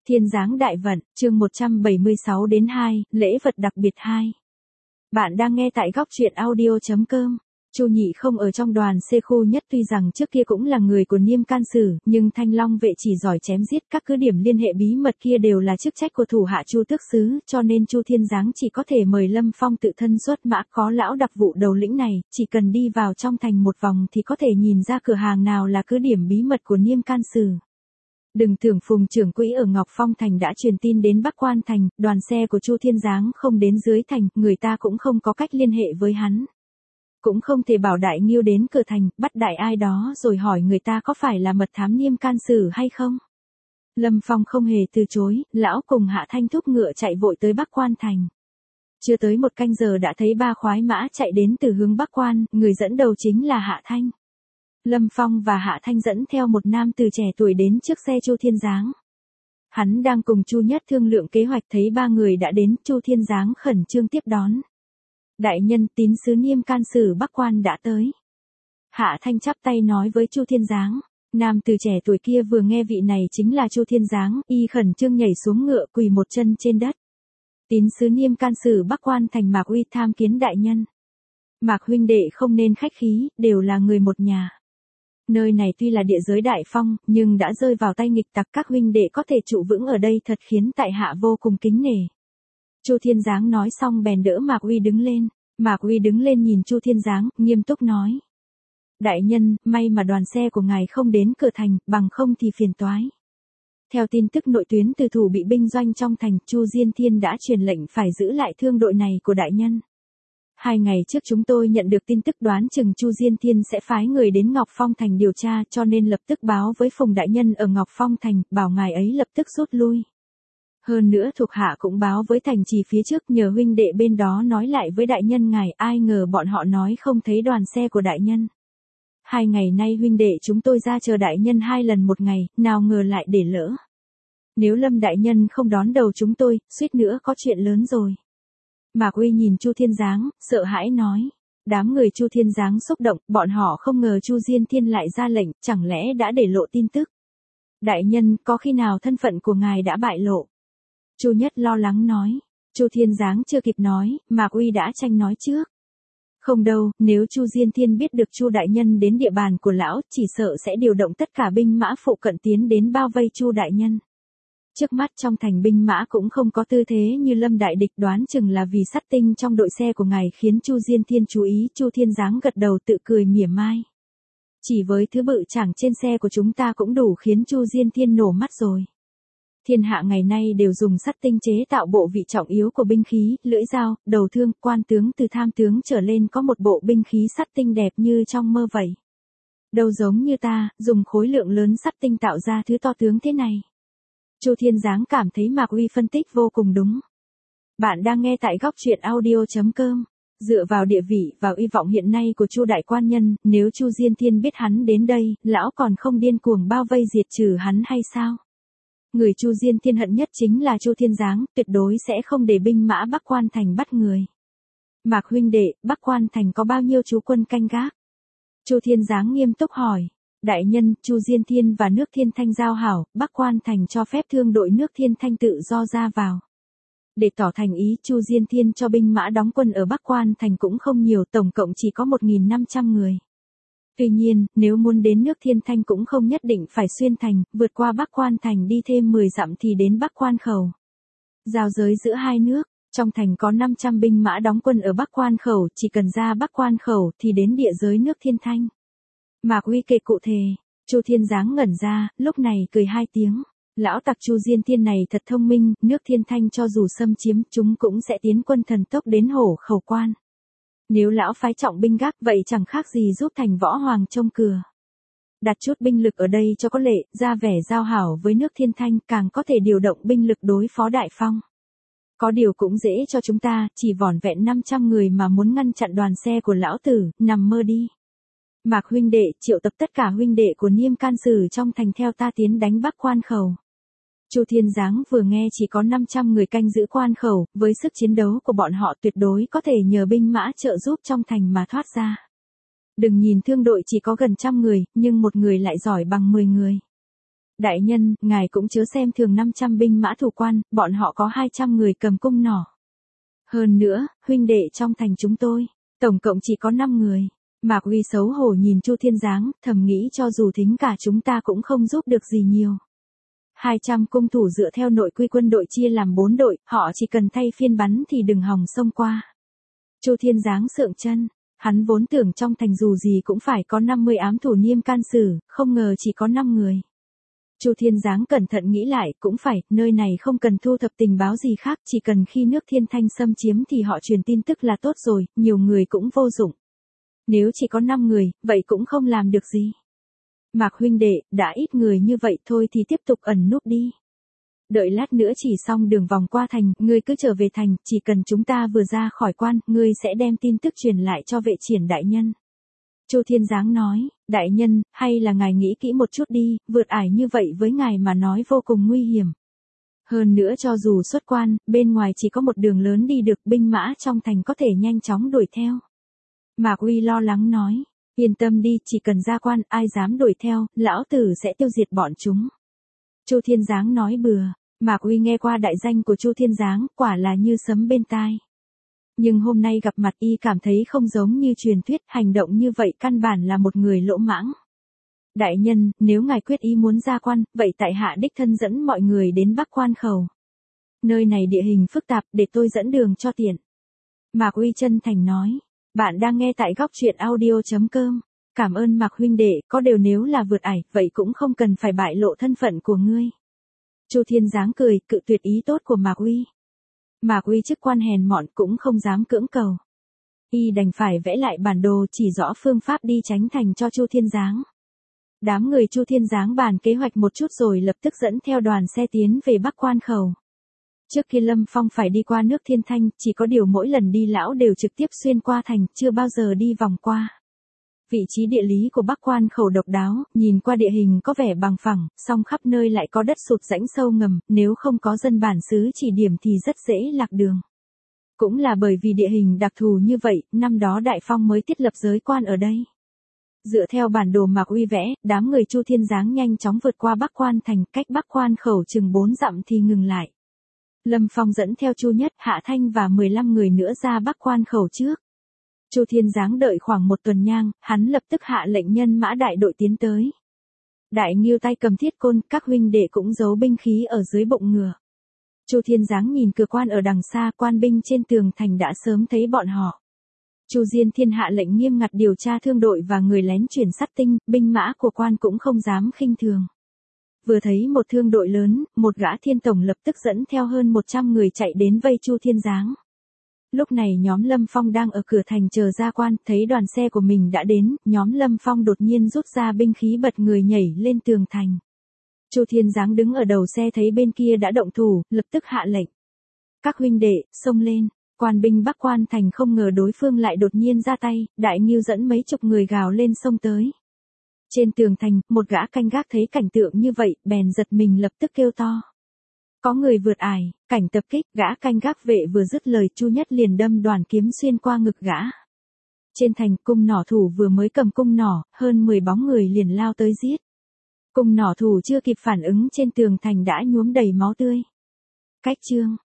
Thiên Giáng Đại Vận, chương 176 đến 2, lễ vật đặc biệt 2. Bạn đang nghe tại góc truyện audio.com. Chu Nhị không ở trong đoàn C khu nhất, tuy rằng trước kia cũng là người của Niêm Can Sử, nhưng Thanh Long vệ chỉ giỏi chém giết, các cứ điểm liên hệ bí mật kia đều là chức trách của thủ hạ Chu Tước Sứ, cho nên Chu Thiên Giáng chỉ có thể mời Lâm Phong tự thân xuất mã. Có lão đặc vụ đầu lĩnh này, chỉ cần đi vào trong thành một vòng thì có thể nhìn ra cửa hàng nào là cứ điểm bí mật của Niêm Can Sử. Đừng tưởng Phùng trưởng quỹ ở Ngọc Phong thành đã truyền tin đến Bắc Quan thành, đoàn xe của Chu Thiên Giáng không đến dưới thành, người ta cũng không có cách liên hệ với hắn. Cũng không thể bảo Đại Ngưu đến cửa thành, bắt đại ai đó rồi hỏi người ta có phải là mật thám Niêm Can Sử hay không. Lâm Phong không hề từ chối, lão cùng Hạ Thanh thúc ngựa chạy vội tới Bắc Quan thành. Chưa tới một canh giờ đã thấy ba khoái mã chạy đến từ hướng Bắc Quan, người dẫn đầu chính là Hạ Thanh. Lâm Phong và Hạ Thanh dẫn theo một nam từ trẻ tuổi đến trước xe Chu Thiên Giáng. Hắn đang cùng Chu Nhất thương lượng kế hoạch, thấy ba người đã đến, Chu Thiên Giáng khẩn trương tiếp đón. Đại nhân, tín sứ Niêm Can Sử Bắc Quan đã tới. Hạ Thanh chắp tay nói với Chu Thiên Giáng. Nam từ trẻ tuổi kia vừa nghe vị này chính là Chu Thiên Giáng, y khẩn trương nhảy xuống ngựa quỳ một chân trên đất. Tín sứ Niêm Can Sử Bắc Quan thành Mạc Uy tham kiến đại nhân. Mạc huynh đệ không nên khách khí, đều là người một nhà. Nơi này tuy là địa giới đại phong, nhưng đã rơi vào tay nghịch tặc, các huynh đệ có thể trụ vững ở đây thật khiến tại hạ vô cùng kính nể. Chu Thiên Giáng nói xong bèn đỡ Mạc Uy đứng lên. Mạc Uy đứng lên nhìn Chu Thiên Giáng, nghiêm túc nói. Đại nhân, may mà đoàn xe của ngài không đến cửa thành, bằng không thì phiền toái. Theo tin tức nội tuyến từ thủ bị binh doanh trong thành, Chu Diên Thiên đã truyền lệnh phải giữ lại thương đội này của đại nhân. 2 ngày trước chúng tôi nhận được tin tức, đoán chừng Chu Diên Thiên sẽ phái người đến Ngọc Phong thành điều tra, cho nên lập tức báo với Phùng đại nhân ở Ngọc Phong thành, bảo ngài ấy lập tức rút lui. Hơn nữa thuộc hạ cũng báo với thành trì phía trước, nhờ huynh đệ bên đó nói lại với đại nhân ngài, ai ngờ bọn họ nói không thấy đoàn xe của đại nhân. 2 ngày nay huynh đệ chúng tôi ra chờ đại nhân 2 lần một ngày, nào ngờ lại để lỡ. Nếu Lâm đại nhân không đón đầu chúng tôi, suýt nữa có chuyện lớn rồi. Mạc Uy nhìn Chu Thiên Giáng, sợ hãi nói. Đám người Chu Thiên Giáng xúc động, bọn họ không ngờ Chu Diên Thiên lại ra lệnh, chẳng lẽ đã để lộ tin tức. Đại nhân, có khi nào thân phận của ngài đã bại lộ? Chu Nhất lo lắng nói. Chu Thiên Giáng chưa kịp nói, Mạc Uy đã tranh nói trước. Không đâu, nếu Chu Diên Thiên biết được Chu đại nhân đến địa bàn của lão, chỉ sợ sẽ điều động tất cả binh mã phụ cận tiến đến bao vây Chu đại nhân. Trước mắt trong thành binh mã cũng không có tư thế như Lâm đại địch, đoán chừng là vì sát tinh trong đội xe của ngài khiến Chu Diên Thiên chú ý. Chu Thiên Giáng gật đầu tự cười mỉa mai. Chỉ với thứ bự chảng trên xe của chúng ta cũng đủ khiến Chu Diên Thiên nổ mắt rồi. Thiên hạ ngày nay đều dùng sắt tinh chế tạo bộ vị trọng yếu của binh khí, lưỡi dao, đầu thương, quan tướng từ tham tướng trở lên có một bộ binh khí sắt tinh đẹp như trong mơ vậy. Đâu giống như ta, dùng khối lượng lớn sắt tinh tạo ra thứ to tướng thế này. Chu Thiên Giáng cảm thấy Mạc Uy phân tích vô cùng đúng. Bạn đang nghe tại góc truyện audio.com. Dựa vào địa vị và uy vọng hiện nay của Chu đại quan nhân, nếu Chu Diên Thiên biết hắn đến đây, lão còn không điên cuồng bao vây diệt trừ hắn hay sao? Người Chu Diên Thiên hận nhất chính là Chu Thiên Giáng, tuyệt đối sẽ không để binh mã Bắc Quan thành bắt người. Mạc huynh đệ, Bắc Quan thành có bao nhiêu chú quân canh gác? Chu Thiên Giáng nghiêm túc hỏi. Đại nhân, Chu Diên Thiên và nước Thiên Thanh giao hảo, Bắc Quan thành cho phép thương đội nước Thiên Thanh tự do ra vào. Để tỏ thành ý, Chu Diên Thiên cho binh mã đóng quân ở Bắc Quan thành cũng không nhiều, tổng cộng chỉ có 1.500 người. Tuy nhiên, nếu muốn đến nước Thiên Thanh cũng không nhất định phải xuyên thành, vượt qua Bắc Quan thành đi thêm 10 dặm thì đến Bắc Quan khẩu. Giao giới giữa hai nước, trong thành có 500 binh mã đóng quân ở Bắc Quan khẩu, chỉ cần ra Bắc Quan khẩu thì đến địa giới nước Thiên Thanh. Mạc Uy kể cụ thể. Chu Thiên Giáng ngẩn ra, lúc này cười 2 tiếng. Lão tặc Chu Diên Thiên này thật thông minh, nước Thiên Thanh cho dù xâm chiếm, chúng cũng sẽ tiến quân thần tốc đến Hổ Khẩu Quan. Nếu lão phái trọng binh gác, vậy chẳng khác gì giúp thành võ hoàng trông cửa. Đặt chút binh lực ở đây cho có lệ, ra vẻ giao hảo với nước Thiên Thanh, càng có thể điều động binh lực đối phó đại phong. Có điều cũng dễ cho chúng ta, chỉ vỏn vẹn 500 người mà muốn ngăn chặn đoàn xe của lão tử, nằm mơ đi. Mạc huynh đệ, triệu tập tất cả huynh đệ của Niêm Can Sử trong thành theo ta tiến đánh Bắc Quan khẩu. Chu Thiên Giáng vừa nghe chỉ có 500 người canh giữ quan khẩu, với sức chiến đấu của bọn họ tuyệt đối có thể nhờ binh mã trợ giúp trong thành mà thoát ra. Đừng nhìn thương đội chỉ có gần 100 người, nhưng một người lại giỏi bằng 10 người. Đại nhân, ngài cũng chớ xem thường 500 binh mã thủ quan, bọn họ có 200 người cầm cung nỏ. Hơn nữa, huynh đệ trong thành chúng tôi, tổng cộng chỉ có 5 người. Mạc Uy xấu hổ nhìn Chu Thiên Giáng, thầm nghĩ cho dù thính cả chúng ta cũng không giúp được gì nhiều. 200 cung thủ dựa theo nội quy quân đội chia làm 4 đội, họ chỉ cần thay phiên bắn thì đừng hòng xông qua. Chu Thiên Giáng sượng chân, hắn vốn tưởng trong thành dù gì cũng phải có 50 ám thủ niêm can sử, không ngờ chỉ có 5 người. Chu Thiên Giáng cẩn thận nghĩ lại, cũng phải, nơi này không cần thu thập tình báo gì khác, chỉ cần khi nước Thiên Thanh xâm chiếm thì họ truyền tin tức là tốt rồi, nhiều người cũng vô dụng. Nếu chỉ có 5 người, vậy cũng không làm được gì. Mạc huynh đệ, đã ít người như vậy thôi thì tiếp tục ẩn núp đi. Đợi lát nữa chỉ xong đường vòng qua thành, ngươi cứ trở về thành, chỉ cần chúng ta vừa ra khỏi quan, ngươi sẽ đem tin tức truyền lại cho vệ triển đại nhân. Chu Thiên Giáng nói, đại nhân, hay là ngài nghĩ kỹ một chút đi, vượt ải như vậy với ngài mà nói vô cùng nguy hiểm. Hơn nữa cho dù xuất quan, bên ngoài chỉ có một đường lớn đi được, binh mã trong thành có thể nhanh chóng đuổi theo. Mạc Uy lo lắng nói, yên tâm đi, chỉ cần ra quan, ai dám đuổi theo, lão tử sẽ tiêu diệt bọn chúng. Chu Thiên Giáng nói bừa, Mạc Uy nghe qua đại danh của Chu Thiên Giáng, quả là như sấm bên tai. Nhưng hôm nay gặp mặt y cảm thấy không giống như truyền thuyết, hành động như vậy căn bản là một người lỗ mãng. Đại nhân, nếu ngài quyết ý muốn ra quan, vậy tại hạ đích thân dẫn mọi người đến Bắc Quan Khẩu. Nơi này địa hình phức tạp, để tôi dẫn đường cho tiện. Mạc Uy chân thành nói, bạn đang nghe tại góc truyện audio.com. Cảm ơn Mạc huynh đệ, có điều nếu là vượt ải, vậy cũng không cần phải bại lộ thân phận của ngươi. Chu Thiên Giáng cười, cự tuyệt ý tốt của Mạc Uy. Mạc Uy chức quan hèn mọn cũng không dám cưỡng cầu. Y đành phải vẽ lại bản đồ chỉ rõ phương pháp đi tránh thành cho Chu Thiên Giáng. Đám người Chu Thiên Giáng bàn kế hoạch một chút rồi lập tức dẫn theo đoàn xe tiến về Bắc Quan Khẩu. Trước khi Lâm Phong phải đi qua nước Thiên Thanh, chỉ có điều mỗi lần đi lão đều trực tiếp xuyên qua thành, chưa bao giờ đi vòng qua. Vị trí địa lý của Bắc Quan Khẩu độc đáo, nhìn qua địa hình có vẻ bằng phẳng, song khắp nơi lại có đất sụt rãnh sâu ngầm, nếu không có dân bản xứ chỉ điểm thì rất dễ lạc đường. Cũng là bởi vì địa hình đặc thù như vậy, năm đó Đại Phong mới thiết lập giới quan ở đây. Dựa theo bản đồ Mạc Uy vẽ, đám người Chu Thiên Giáng nhanh chóng vượt qua Bắc Quan thành, cách Bắc Quan Khẩu chừng 4 dặm thì ngừng lại. Lâm Phong dẫn theo Chu Nhất, Hạ Thanh và 15 người nữa ra Bắc Quan Khẩu trước. Chu Thiên Giáng đợi khoảng một tuần nhang, hắn lập tức hạ lệnh nhân mã đại đội tiến tới. Đại Ngưu tay cầm thiết côn, các huynh đệ cũng giấu binh khí ở dưới bụng ngựa. Chu Thiên Giáng nhìn cửa quan ở đằng xa, quan binh trên tường thành đã sớm thấy bọn họ. Chu Diên Thiên hạ lệnh nghiêm ngặt điều tra thương đội và người lén chuyển sắt tinh, binh mã của quan cũng không dám khinh thường. Vừa thấy một thương đội lớn, một gã thiên tổng lập tức dẫn theo hơn 100 người chạy đến vây Chu Thiên Giáng. Lúc này nhóm Lâm Phong đang ở cửa thành chờ ra quan, thấy đoàn xe của mình đã đến, nhóm Lâm Phong đột nhiên rút ra binh khí bật người nhảy lên tường thành. Chu Thiên Giáng đứng ở đầu xe thấy bên kia đã động thủ, lập tức hạ lệnh. Các huynh đệ, xông lên, quan binh Bắc Quan thành không ngờ đối phương lại đột nhiên ra tay, Đại Ngưu dẫn mấy chục người gào lên xông tới. Trên tường thành, một gã canh gác thấy cảnh tượng như vậy, bèn giật mình lập tức kêu to. Có người vượt ải, cảnh tập kích, gã canh gác vệ vừa dứt lời Chu Nhất liền đâm đoàn kiếm xuyên qua ngực gã. Trên thành, cung nỏ thủ vừa mới cầm cung nỏ, hơn 10 bóng người liền lao tới giết. Cung nỏ thủ chưa kịp phản ứng trên tường thành đã nhuốm đầy máu tươi. Cách chương